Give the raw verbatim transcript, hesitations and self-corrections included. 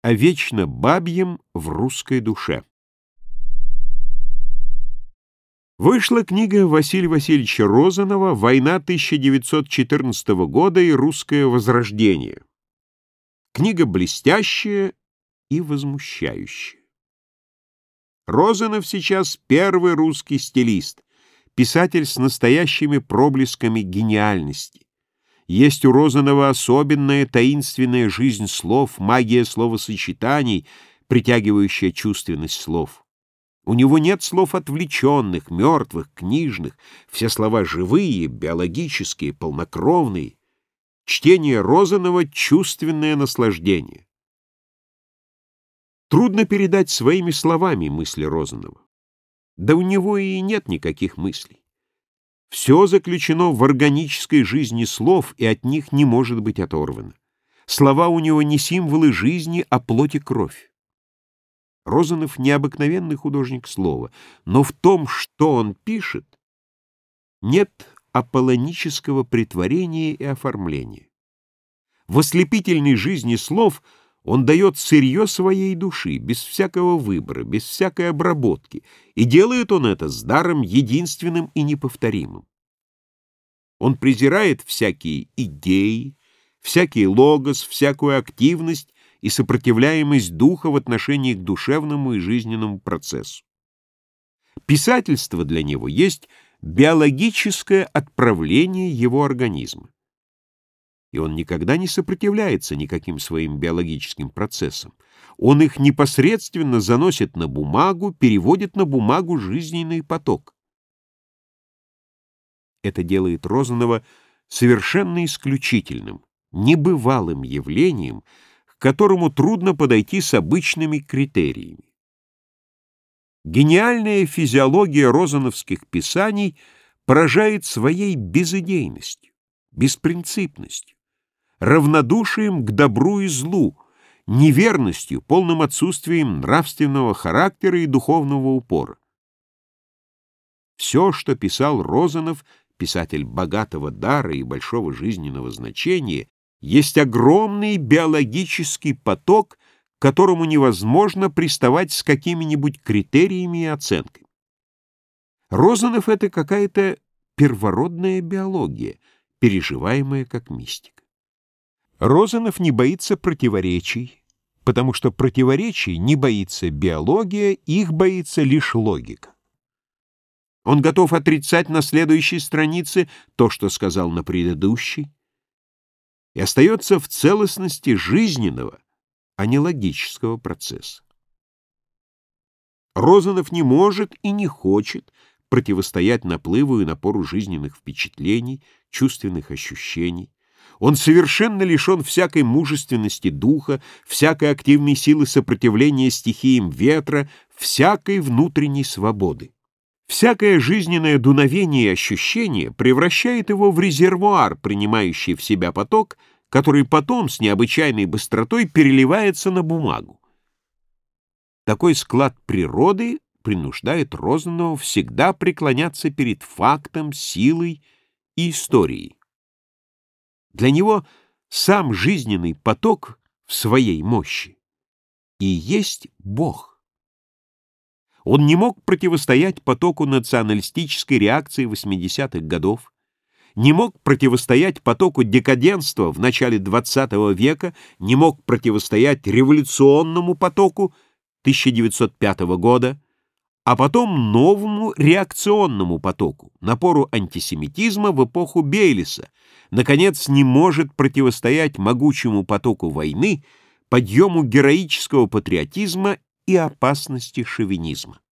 о вечно бабьем в русской душе. Вышла книга Василия Васильевича Розанова «Война тысяча девятьсот четырнадцатого года и русское возрождение». Книга блестящая и возмущающая. Розанов сейчас первый русский стилист, писатель с настоящими проблесками гениальности. Есть у Розанова особенная таинственная жизнь слов, магия словосочетаний, притягивающая чувственность слов. У него нет слов отвлеченных, мертвых, книжных. Все слова живые, биологические, полнокровные. Чтение Розанова — чувственное наслаждение. Трудно передать своими словами мысли Розанова. Да у него и нет никаких мыслей. Все заключено в органической жизни слов, и от них не может быть оторвано. Слова у него не символы жизни, а плоть и кровь. Розанов — необыкновенный художник слова, но в том, что он пишет, нет аполлонического претворения и оформления. В ослепительной жизни слов он дает сырье своей души, без всякого выбора, без всякой обработки, и делает он это с даром единственным и неповторимым. Он презирает всякие идеи, всякий логос, всякую активность и сопротивляемость духа в отношении к душевному и жизненному процессу. Писательство для него есть биологическое отправление его организма. И он никогда не сопротивляется никаким своим биологическим процессам. Он их непосредственно заносит на бумагу, переводит на бумагу жизненный поток. Это делает Розанова совершенно исключительным, небывалым явлением, к которому трудно подойти с обычными критериями. Гениальная физиология розановских писаний поражает своей безидейностью, беспринципностью, равнодушием к добру и злу, неверностью, полным отсутствием нравственного характера и духовного упора. Все, что писал Розанов, писатель богатого дара и большого жизненного значения, есть огромный биологический поток, к которому невозможно приставать с какими-нибудь критериями и оценками. Розанов — это какая-то первородная биология, переживаемая как мистика. Розанов не боится противоречий, потому что противоречий не боится биология, их боится лишь логика. Он готов отрицать на следующей странице то, что сказал на предыдущей, и остается в целостности жизненного, а не логического процесса. Розанов не может и не хочет противостоять наплыву и напору жизненных впечатлений, чувственных ощущений. Он совершенно лишен всякой мужественности духа, всякой активной силы сопротивления стихиям ветра, всякой внутренней свободы. Всякое жизненное дуновение и ощущение превращает его в резервуар, принимающий в себя поток, который потом с необычайной быстротой переливается на бумагу. Такой склад природы принуждает Розанова всегда преклоняться перед фактом, силой и историей. Для него сам жизненный поток в своей мощи и есть Бог. Он не мог противостоять потоку националистической реакции восьмидесятых годов, не мог противостоять потоку декаденства в начале двадцатого века, не мог противостоять революционному потоку тысяча девятьсот пятого года, а потом новому реакционному потоку, напору антисемитизма в эпоху Бейлиса, наконец, не может противостоять могучему потоку войны, подъему героического патриотизма и опасности шовинизма.